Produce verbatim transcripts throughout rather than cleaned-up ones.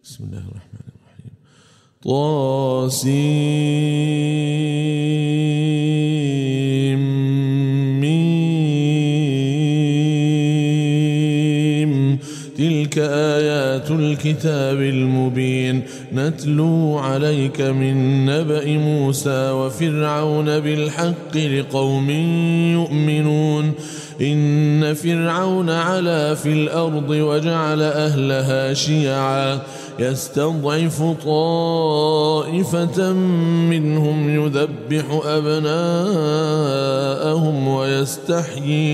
بسم الله الرحمن الرحيم. طاسيم ميم تلك آيات الكتاب المبين نتلو عليك من نبأ موسى وفرعون بالحق لقوم يؤمنون إن فرعون علا في الأرض وجعل أهلها شيعا يستضعف طائفة منهم يذبح أبناءهم ويستحيي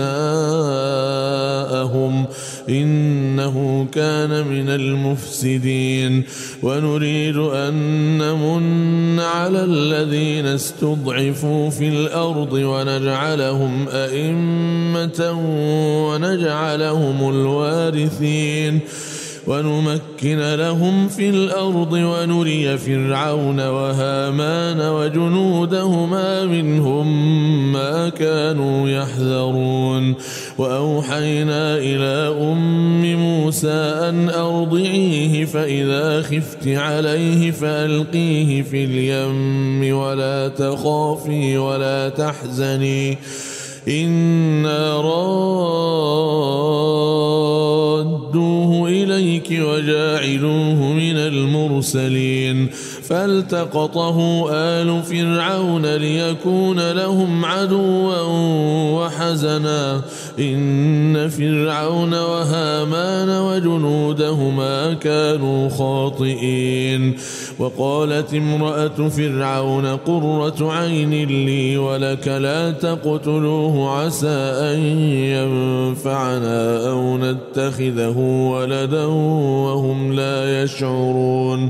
نساءهم إنه كان من المفسدين ونريد أن نمن على الذين استضعفوا في الأرض ونجعلهم أئمة ونجعلهم الوارثين ونمكن لهم في الأرض ونري فرعون وهامان وجنودهما منهم ما كانوا يحذرون وأوحينا إلى أم موسى أن أرضعيه فإذا خفت عليه فألقيه في اليم ولا تخافي ولا تحزني إنا رادوه إليك وجاعلوه من المرسلين فالتقطه آل فرعون ليكون لهم عدوا وحزنا إن فرعون وهامان وجنودهما كانوا خاطئين وقالت امرأة فرعون قرة عين لي ولك لا تقتلوه عسى أن ينفعنا أو نتخذه ولدا وهم لا يشعرون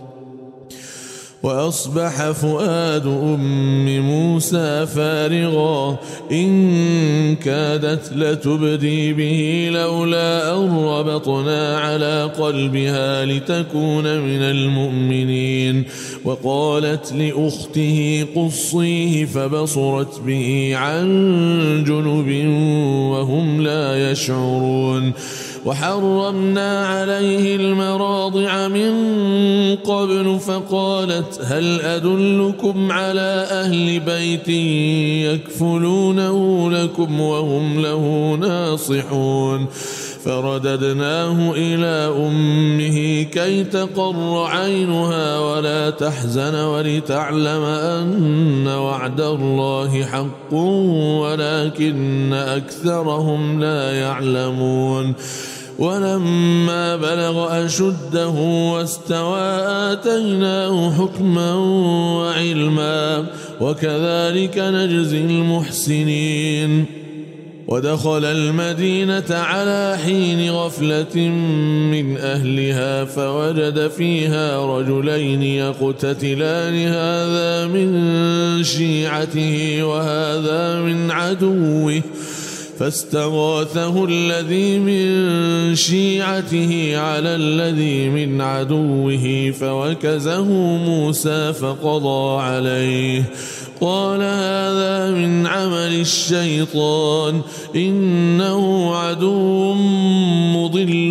وأصبح فؤاد أم موسى فارغا إن كادت لتبدي به لولا أن ربطنا على قلبها لتكون من المؤمنين وقالت لأخته قصيه فبصرت به عن جنب وهم لا يشعرون وحرمنا عليه المراضع من قبل فقالت هل أدلكم على أهل بيت يكفلونه لكم وهم له ناصحون فرددناه إلى أمه كي تقر عينها ولا تحزن ولتعلم أن وعد الله حق ولكن أكثرهم لا يعلمون ولما بلغ أشده واستوى آتيناه حكما وعلما وكذلك نجزي المحسنين ودخل المدينة على حين غفلة من أهلها فوجد فيها رجلين يقتتلان هذا من شيعته وهذا من عدوه فاستغاثه الذي من شيعته على الذي من عدوه فوكزه موسى فقضى عليه قال هذا من عمل الشيطان إنه عدو مضل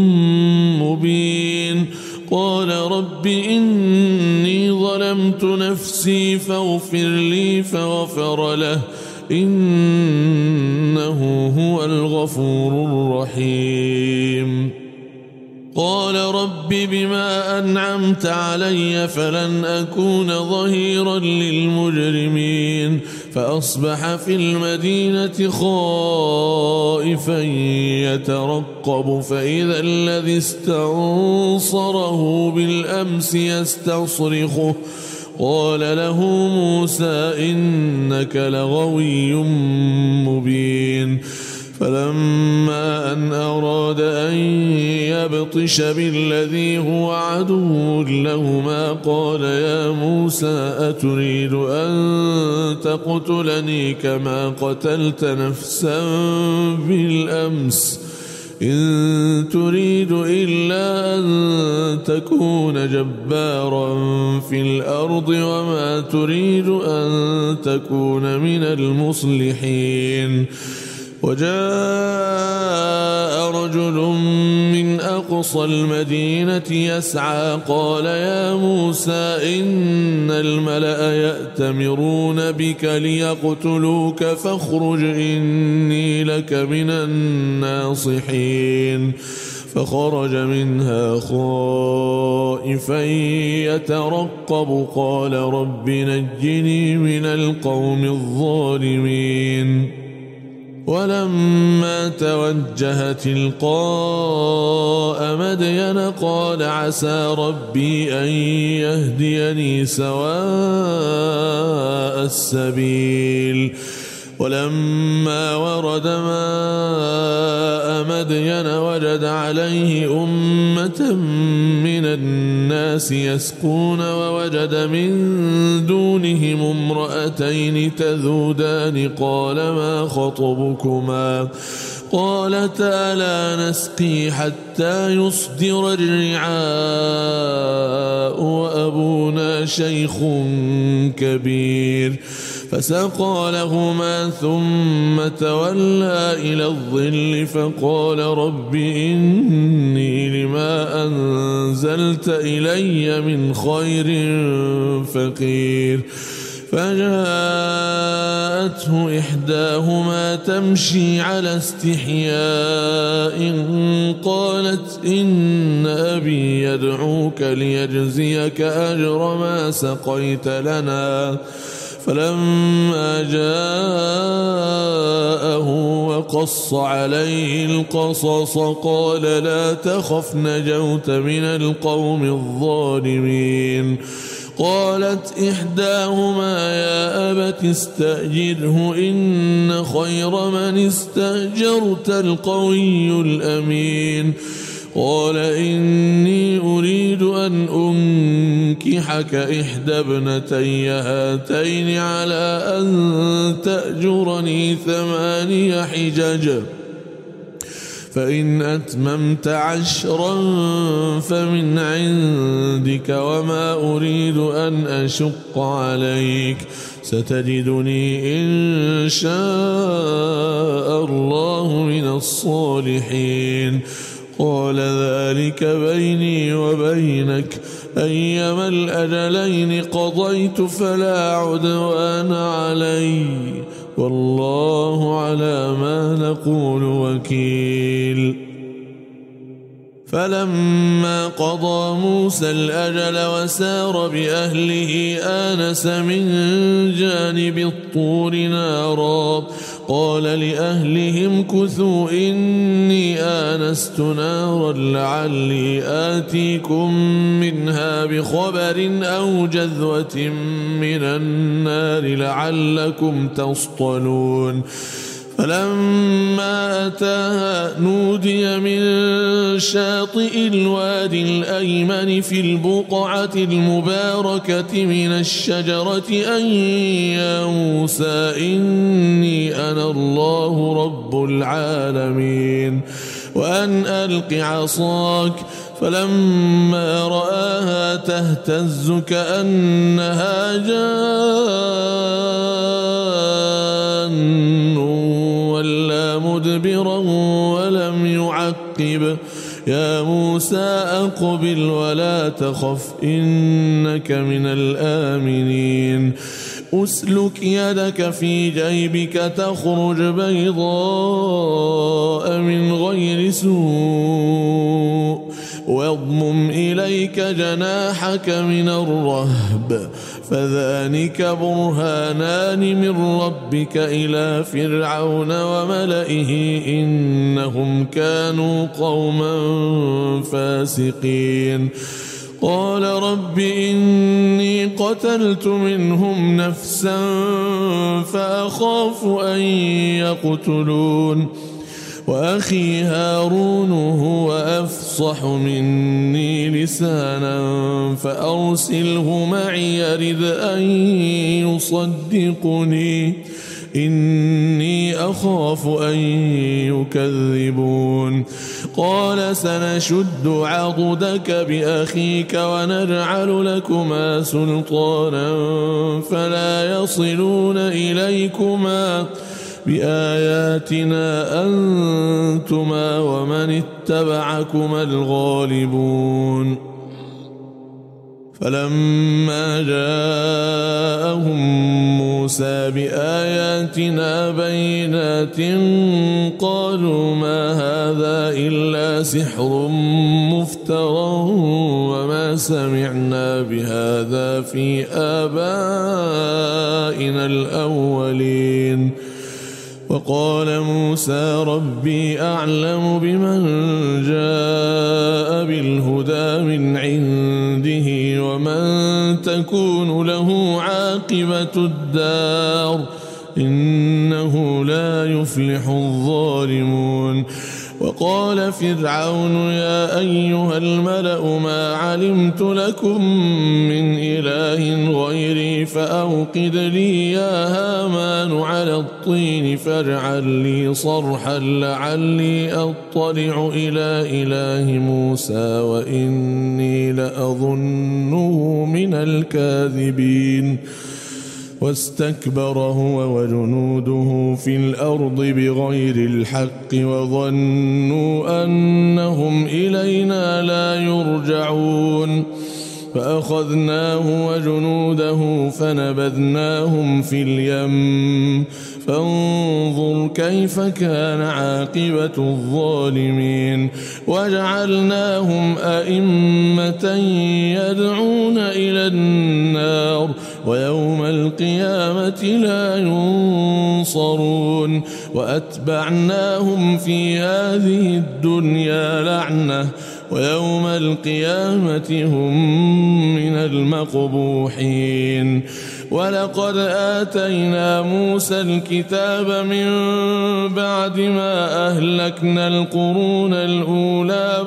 مبين قال رب إني ظلمت نفسي فاغفر لي فغفر له إنه هو الغفور الرحيم قال رب بما أنعمت علي فلن أكون ظهيرا للمجرمين فأصبح في المدينة خائفا يترقب فإذا الذي استنصره بالأمس يستصرخه قال له موسى إنك لغوي مبين فلما أن أراد أن يبطش بالذي هو عدو لهما قال يا موسى أتريد أن تقتلني كما قتلت نفسا بالأمس إن تريد إلا أن تكون جبارا في الأرض وما تريد أن تكون من المصلحين وجاء رجل من أقصى المدينة يسعى قال يا موسى إن الملأ يأتمرون بك ليقتلوك فاخرج إني لك من الناصحين فخرج منها خائفا يترقب قال رب نجني من القوم الظالمين ولما توجه تلقاء مدين قال عسى ربي أن يهديني سواء السبيل ولما ورد ماء مدين وجد عليه أمة من الناس يسقون ووجد من دونهم امرأتين تذودان قال ما خطبكما قالتا لا نسقي حتى يصدر الرعاء وأبونا شيخ كبير فسقى لهما ثم تولى إلى الظل فقال رب إني لما أنزلت إلي من خير فقير فجاءته إحداهما تمشي على استحياء قالت إن أبي يدعوك ليجزيك أجر ما سقيت لنا فلما جاءه وقص عليه القصص قال لا تخف نجوت من القوم الظالمين قالت إحداهما يا أبت استأجره إن خير من استأجرت القوي الأمين قال إني أريد أن أنكحك إحدى ابنتي هاتين على أن تأجرني ثماني حجج فإن أتممت عشرا فمن عندك وما أريد أن أشق عليك ستجدني إن شاء الله من الصالحين قال ذلك بيني وبينك أيما الأجلين قضيت فلا عدوان علي والله على ما نقول وكيل فلما قضى موسى الأجل وسار بأهله آنس من جانب الطور نارا قال لأهلهم كثوا إني آنست نارا لعلي آتيكم منها بخبر أو جذوة من النار لعلكم تصطلون فلما أتاها نودي من شاطئ الوادي الأيمن في البقعة المباركة من الشجرة أن يا موسى إني أنا الله رب العالمين وأن ألق عصاك فلما رآها تهتز كأنها جان ولا مدبرا ولم يعقب يا موسى أقبل ولا تخف إنك من الآمنين أسلك يدك في جيبك تخرج بيضاء من غير سوء واضمم إليك جناحك من الرهب فذلك برهانان من ربك إلى فرعون وملئه إنهم كانوا قوما فاسقين قال رب إني قتلت منهم نفسا فأخاف أن يقتلون وأخي هارون هو أفصح مني لسانا فأرسله معي يرد أن يصدقني إني أخاف أن يكذبون قال سنشد عضدك بأخيك ونجعل لكما سلطانا فلا يصلون إليكما بآياتنا أنتما ومن اتبعكما الغالبون فلما جاءهم موسى بآياتنا بينات قالوا ما هذا إلا سحر مفترى وما سمعنا بهذا في آبائنا الأولين وقال موسى ربي أعلم بمن جاء بالهدى من عنده ومن تكون له عاقبة الدار إنه لا يفلح الظالمون وقال فرعون يا أيها الملأ ما علمت لكم من إله غيري فأوقد لي يا هامان على الطين فاجعل لي صرحا لعلي أطلع إلى إله موسى وإني لأظنه من الكاذبين واستكبر هو وجنوده في الأرض بغير الحق وظنوا أنهم إلينا لا يرجعون فأخذناه وجنوده فنبذناهم في اليم فانظر كيف كان عاقبة الظالمين وجعلناهم أئمة يدعون إلى النار ويوم القيامة لا ينصرون وأتبعناهم في هذه الدنيا لعنة ويوم القيامة هم من المقبوحين ولقد آتينا موسى الكتاب من بعد ما أهلكنا القرون الأولى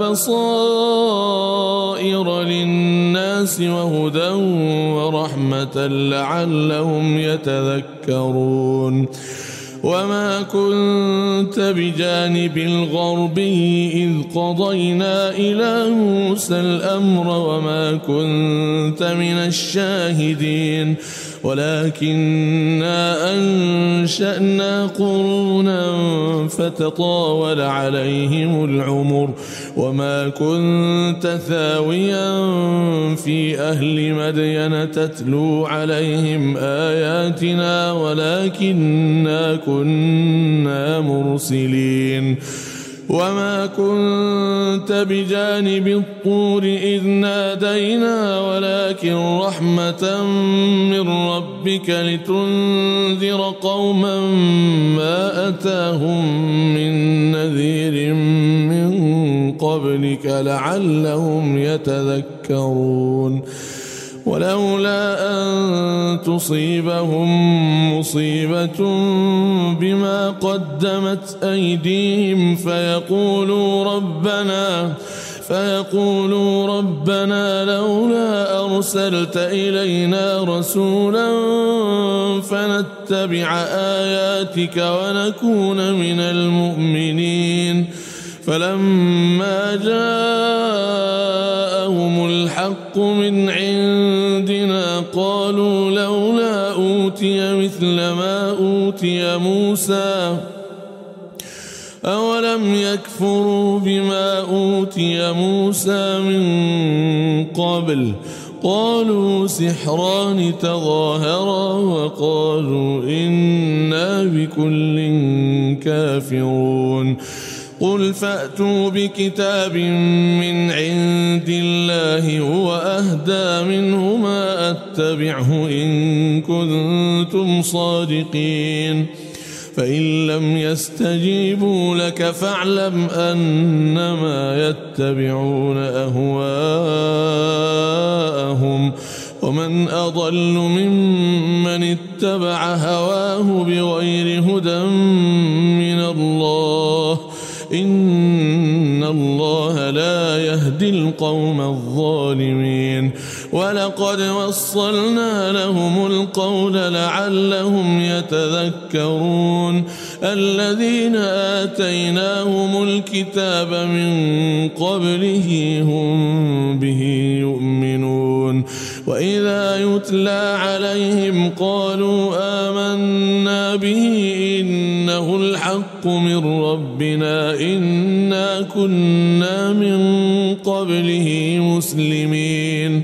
بصائر للناس وهدى ورحمة لعلهم يتذكرون وما كنت بجانب الغربي إذ قضينا إلى موسى الأمر وما كنت من الشاهدين ولكننا أنشأنا قرونا فتطاول عليهم العمر وما كنت ثاويا في أهل مدين تتلو عليهم آياتنا ولكننا كنا مرسلين وما كنت بجانب الطور إذ نادينا ولكن رحمة من ربك لتنذر قوما ما أتاهم من نذير من قبلك لعلهم يتذكرون ولولا أن تصيبهم مصيبة بما قدمت أيديهم فيقولوا ربنا فيقولوا ربنا لولا أرسلت إلينا رسولا فنتبع آياتك ونكون من المؤمنين فلما جاءهم الحق من عندنا قالوا لولا أوتي مثل ما أوتي موسى أولم يكفروا بما أوتي موسى من قبل قالوا سحران تظاهرا وقالوا إنا بكل كافرون قل فأتوا بكتاب من عند الله هو أهدى منه ما أتبعه إن كنتم صادقين فإن لم يستجيبوا لك فاعلم أنما يتبعون أهواءهم ومن أضل ممن اتبع هواه بغير هدى من الله إن الله لا يهدي القوم الظالمين ولقد وصلنا لهم القول لعلهم يتذكرون الذين آتيناهم الكتاب من قبله هم به يؤمنون وإذا يتلى عليهم قالوا آمنا به إنه الحق من ربنا إنا كنا من قبله مسلمين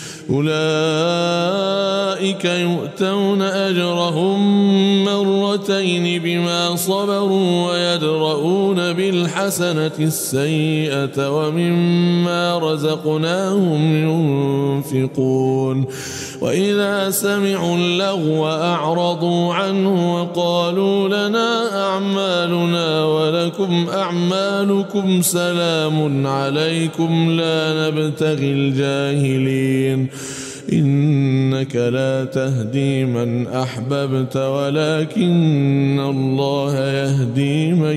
أولئك يؤتون أجرهم مرتين بما صبروا ويدرؤون بالحسنة السيئة ومما رزقناهم ينفقون وإذا سمعوا اللغو أعرضوا عنه وقالوا لنا أعمالنا ولكم أعمالكم سلام عليكم لا نبتغي الجاهلين إنك لا تهدي من أحببت ولكن الله يهدي من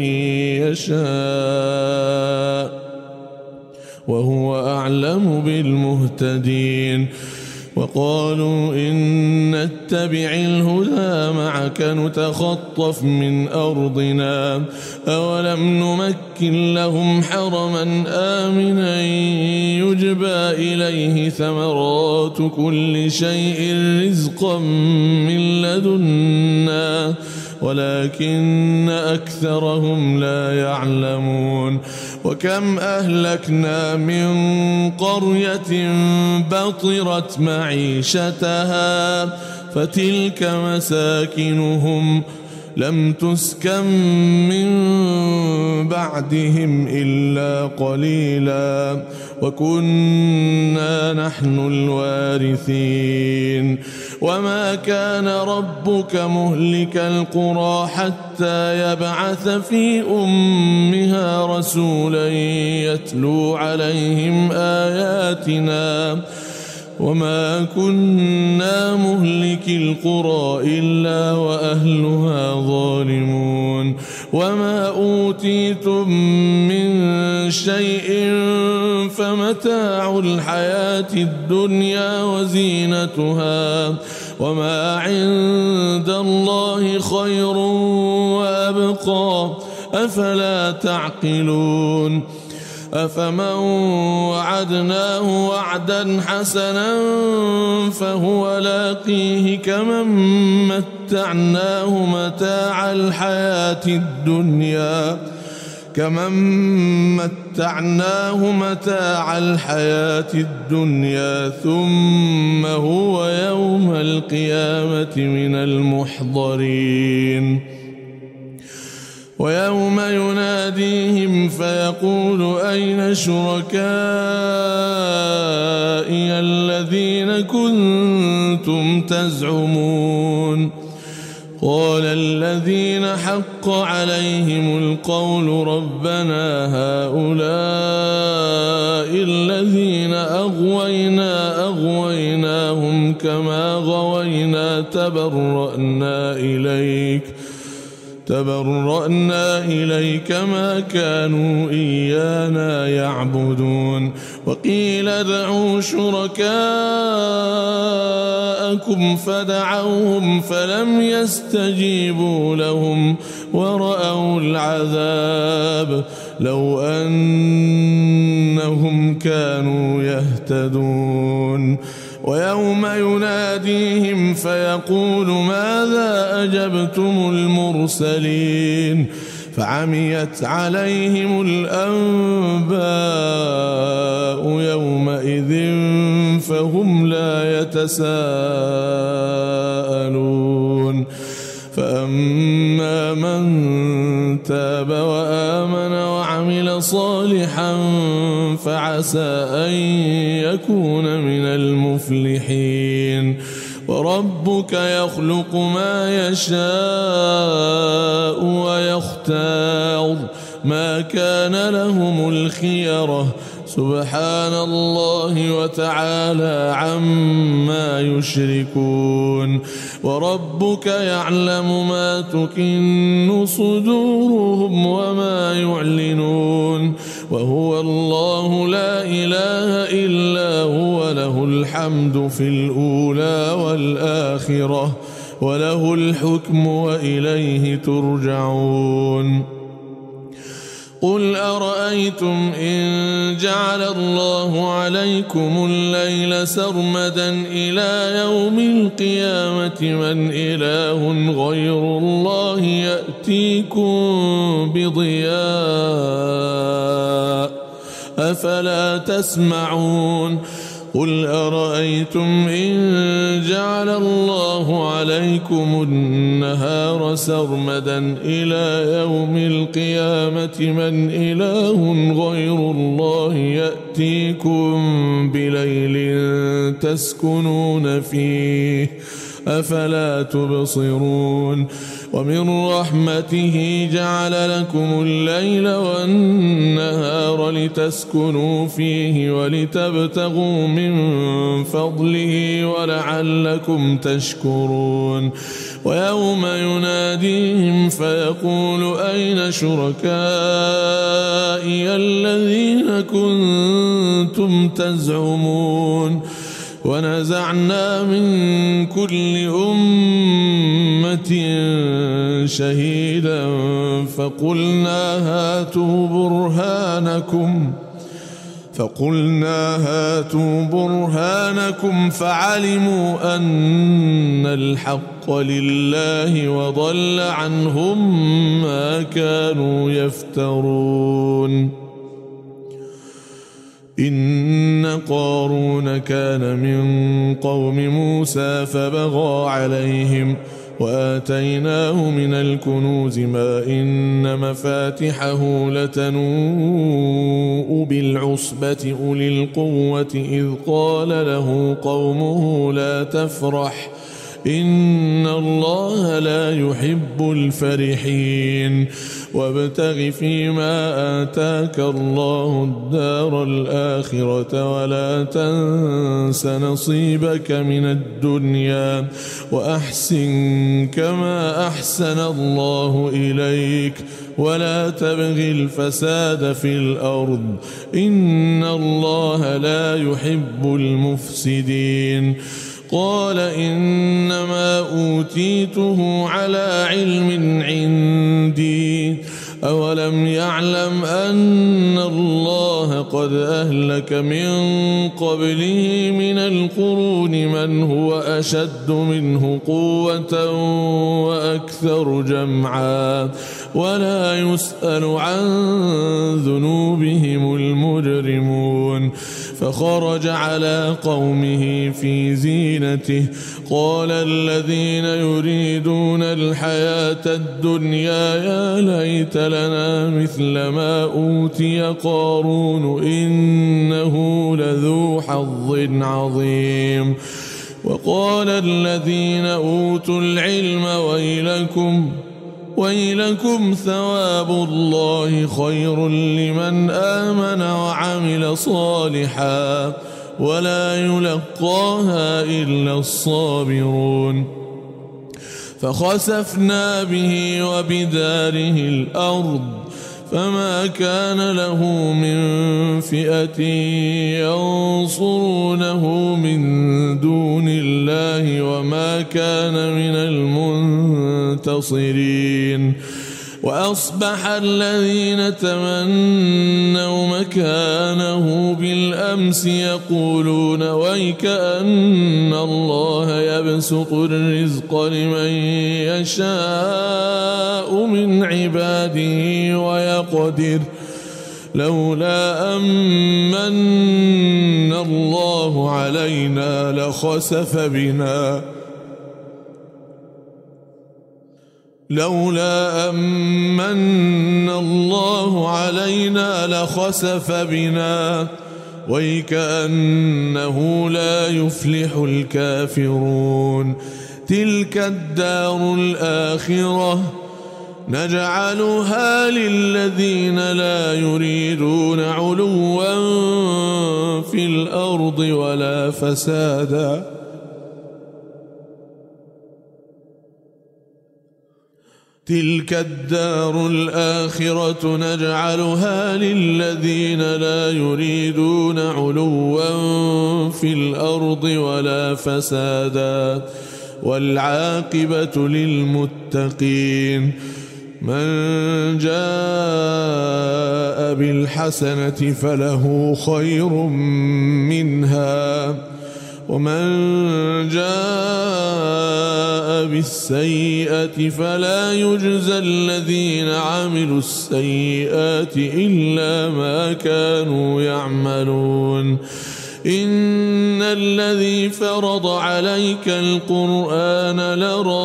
يشاء وهو أعلم بالمهتدين وقالوا إن نتبع الهدى معك نتخطف من أرضنا أولم نمكن لهم حرما آمنا يجبى إليه ثمرات كل شيء رزقا من لدنا ولكن أكثرهم لا يعلمون وكم أهلكنا من قرية بطرت معيشتها فتلك مساكنهم لم تسكن من بعدهم إلا قليلا وكنا نحن الوارثين وما كان ربك مهلك القرى حتى يبعث في أمها رسولا يتلو عليهم آياتنا وما كنا مهلك القرى إلا وأهلها ظالمون وما أوتيتم من شيء فمتاع الحياة الدنيا وزينتها وما عند الله خير وأبقى أفلا تعقلون أفمن وعدناه وعدا حسنا فهو لاقيه كمن متعناه متاع الحياة الدنيا كمن متعناه متاع الحياة الدنيا ثم هو يوم القيامة من المحضرين ويوم يناديهم فيقول أين شركائي الذين كنتم تزعمون قال الذين حق عليهم القول ربنا هؤلاء الذين أغوينا أغويناهم كما غوينا تبرأنا إليك تبرأنا إليك ما كانوا إيانا يعبدون وقيل ادعوا شركاءكم فدعوهم فلم يستجيبوا لهم ورأوا العذاب لو أنهم كانوا يهتدون ويوم يناديهم فيقول ماذا أجبتم المرسلين فعميت عليهم الأنباء يومئذ فهم لا يتساءلون فأما من تاب وآمن وعمل صالحا فعسى أن يكون من المفلحين وربك يخلق ما يشاء ويختار ما كان لهم الخيرة سبحان الله وتعالى عما يشركون وربك يعلم ما تكن صدورهم وما يعلنون وهو الله لا إله إلا هو له الحمد في الأولى والآخرة وله الحكم وإليه ترجعون قل أرأيتم إن جعل الله عليكم الليل سرمدا إلى يوم القيامة من إله غير الله يأتيكم بضياء أفلا تسمعون قل أرأيتم إن جعل الله عليكم النهار سرمدا إلى يوم القيامة من إله غير الله يأتيكم بليل تسكنون فيه أفلا تبصرون ومن رحمته جعل لكم الليل والنهار لتسكنوا فيه ولتبتغوا من فضله ولعلكم تشكرون ويوم يناديهم فيقول أين شركائي الذين كنتم تزعمون ونزعنا من كل أمة شهيدا فقلنا هاتوا برهانكم فقلنا هاتوا برهانكم فعلموا أن الحق لله وضل عنهم ما كانوا يفترون إن قارون كان من قوم موسى فبغى عليهم وآتيناه من الكنوز ما إن مفاتحه لتنوء بالعصبة أولي القوة إذ قال له قومه لا تفرح إن الله لا يحب الفرحين وابتغ فيما آتاك الله الدار الآخرة ولا تنس نصيبك من الدنيا وأحسن كما أحسن الله إليك ولا تبغ الفساد في الأرض إن الله لا يحب المفسدين قال إنما أوتيته على علم عندي أولم يعلم أن الله قد أهلك من قبله من القرون من هو أشد منه قوة وأكثر جمعا ولا يسأل عن ذنوبهم المجرمون فخرج على قومه في زينته قال الذين يريدون الحياة الدنيا يا ليت لنا مثل ما أوتي قارون إنه لذو حظ عظيم وقال الذين أوتوا العلم ويلكم ويلكم ثواب الله خير لمن آمن وعمل صالحا ولا يلقاها إلا الصابرون فخسفنا به وبداره الأرض فما كان له من فئة ينصرونه من دون الله وما كان من المنتصرين وأصبح الذين تمنوا مكانه بالأمس يقولون ويك أن الله يبسط الرزق لمن يشاء من عباده ويقدر لولا أمن الله علينا لخسف بنا لولا أمن الله علينا لخسف بنا ويكأنه لا يفلح الكافرون تلك الدار الآخرة نجعلها للذين لا يريدون علوا في الأرض ولا فسادا تلك الدار الآخرة نجعلها للذين لا يريدون علوا في الأرض ولا فسادا والعاقبة للمتقين من جاء بالحسنة فله خير منها ومن جاء بالسيئة فلا يجزى الذين عملوا السيئات إلا ما كانوا يعملون إن الذي فرض عليك القرآن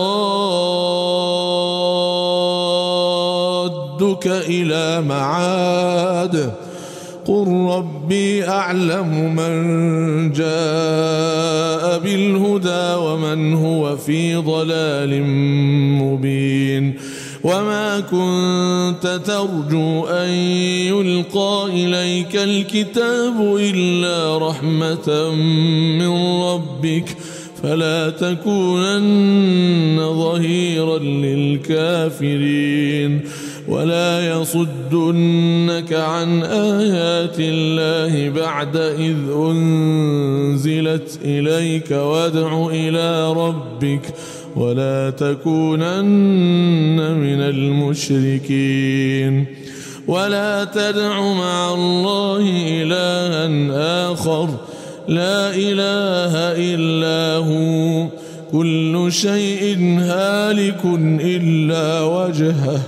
لرادك إلى معاد قل ربي أعلم من جاء بالهدى ومن هو في ضلال مبين وما كنت ترجو أن يلقى إليك الكتاب إلا رحمة من ربك فلا تكونن ظهيرا للكافرين ولا يصدنك عن آيات الله بعد إذ أنزلت إليك وادع إلى ربك ولا تكونن من المشركين ولا تدع مع الله إلها آخر لا إله إلا هو كل شيء هالك إلا وجهه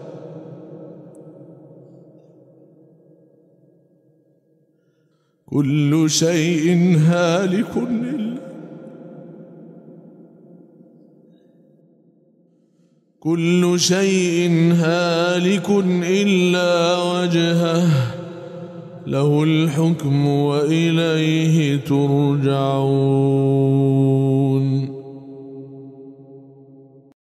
كل شيء هالك إلا كل شيء هالك إلا وجهه له الحكم وإليه ترجعون.